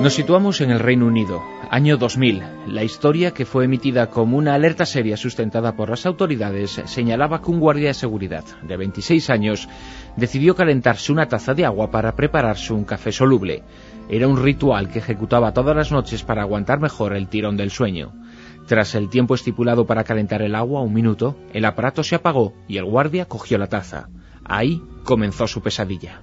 Nos situamos en el Reino Unido, año 2000. La historia, que fue emitida como una alerta seria sustentada por las autoridades, señalaba que un guardia de seguridad de 26 años decidió calentarse una taza de agua para prepararse un café soluble. Era un ritual que ejecutaba todas las noches para aguantar mejor el tirón del sueño. Tras el tiempo estipulado para calentar el agua, 1 minuto, el aparato se apagó y el guardia cogió la taza. Ahí comenzó su pesadilla.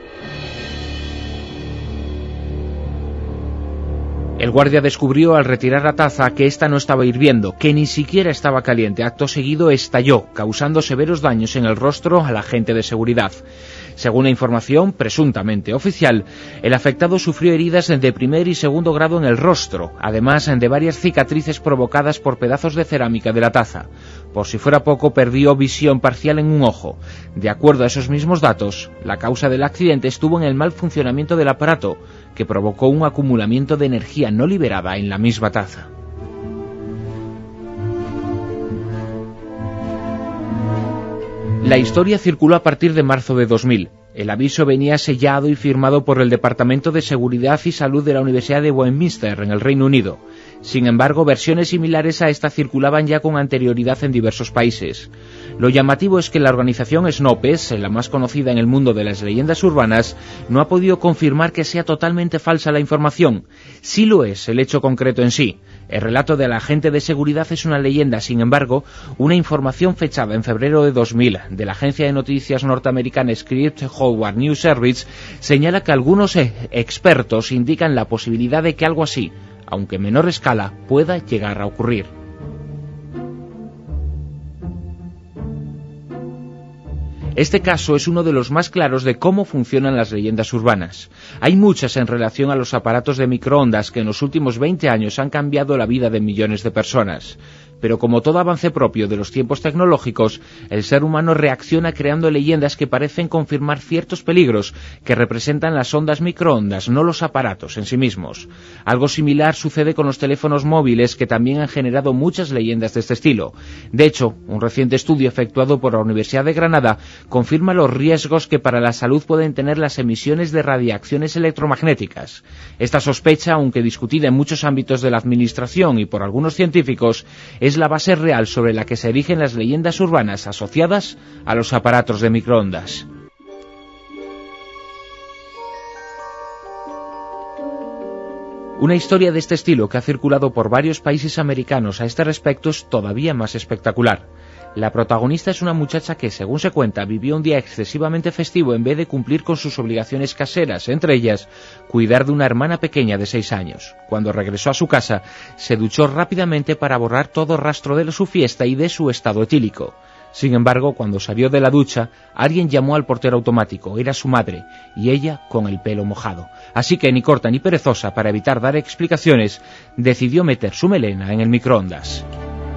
El guardia descubrió al retirar la taza que ésta no estaba hirviendo, que ni siquiera estaba caliente. Acto seguido estalló, causando severos daños en el rostro al agente de seguridad. Según la información presuntamente oficial, el afectado sufrió heridas de primer y segundo grado en el rostro, además de varias cicatrices provocadas por pedazos de cerámica de la taza. Por si fuera poco, perdió visión parcial en un ojo. De acuerdo a esos mismos datos, la causa del accidente estuvo en el mal funcionamiento del aparato, que provocó un acumulamiento de energía no liberada en la misma taza. La historia circuló a partir de marzo de 2000. El aviso venía sellado y firmado por el Departamento de Seguridad y Salud de la Universidad de Westminster, en el Reino Unido. Sin embargo, versiones similares a esta circulaban ya con anterioridad en diversos países. Lo llamativo es que la organización Snopes, la más conocida en el mundo de las leyendas urbanas, no ha podido confirmar que sea totalmente falsa la información. Sí lo es el hecho concreto en sí. El relato del agente de seguridad es una leyenda. Sin embargo, una información fechada en febrero de 2000 de la agencia de noticias norteamericana Scripps Howard News Service señala que algunos expertos indican la posibilidad de que algo así, aunque en menor escala, pueda llegar a ocurrir. Este caso es uno de los más claros de cómo funcionan las leyendas urbanas. Hay muchas en relación a los aparatos de microondas que en los últimos 20 años han cambiado la vida de millones de personas. Pero como todo avance propio de los tiempos tecnológicos, el ser humano reacciona creando leyendas que parecen confirmar ciertos peligros que representan las ondas microondas, no los aparatos en sí mismos. Algo similar sucede con los teléfonos móviles, que también han generado muchas leyendas de este estilo. De hecho, un reciente estudio efectuado por la Universidad de Granada confirma los riesgos que para la salud pueden tener las emisiones de radiaciones electromagnéticas. Esta sospecha, aunque discutida en muchos ámbitos de la administración y por algunos científicos, es la base real sobre la que se erigen las leyendas urbanas asociadas a los aparatos de microondas. Una historia de este estilo, que ha circulado por varios países americanos a este respecto, es todavía más espectacular. La protagonista es una muchacha que, según se cuenta, vivió un día excesivamente festivo en vez de cumplir con sus obligaciones caseras, entre ellas, cuidar de una hermana pequeña de 6 años. Cuando regresó a su casa, se duchó rápidamente para borrar todo rastro de su fiesta y de su estado etílico. Sin embargo, cuando salió de la ducha, alguien llamó al portero automático. Era su madre, y ella con el pelo mojado. Así que, ni corta ni perezosa, para evitar dar explicaciones, decidió meter su melena en el microondas.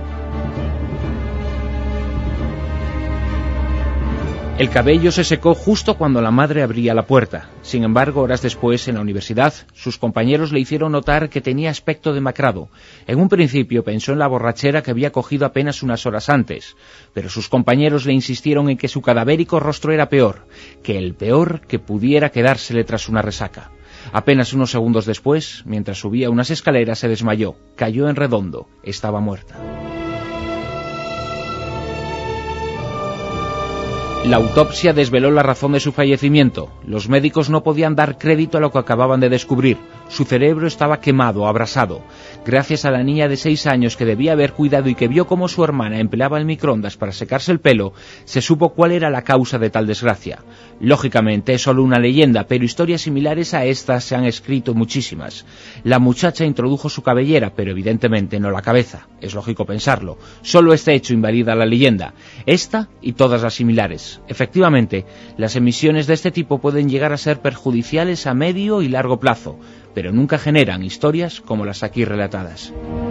El cabello se secó justo cuando la madre abría la puerta. Sin embargo, horas después, en la universidad, sus compañeros le hicieron notar que tenía aspecto demacrado. En un principio pensó en la borrachera que había cogido apenas unas horas antes, pero sus compañeros le insistieron en que su cadavérico rostro era peor, que el peor que pudiera quedársele tras una resaca. Apenas unos segundos después, mientras subía unas escaleras, se desmayó, cayó en redondo, estaba muerta. La autopsia desveló la razón de su fallecimiento. Los médicos no podían dar crédito a lo que acababan de descubrir. Su cerebro estaba quemado, abrasado. Gracias a la niña de 6 años que debía haber cuidado y que vio cómo su hermana empleaba el microondas para secarse el pelo, se supo cuál era la causa de tal desgracia. Lógicamente es solo una leyenda, pero historias similares a estas se han escrito muchísimas. La muchacha introdujo su cabellera, pero evidentemente no la cabeza. Es lógico pensarlo. Solo este hecho invalida la leyenda. Esta y todas las similares. Efectivamente, las emisiones de este tipo pueden llegar a ser perjudiciales a medio y largo plazo, pero nunca generan historias como las aquí relatadas.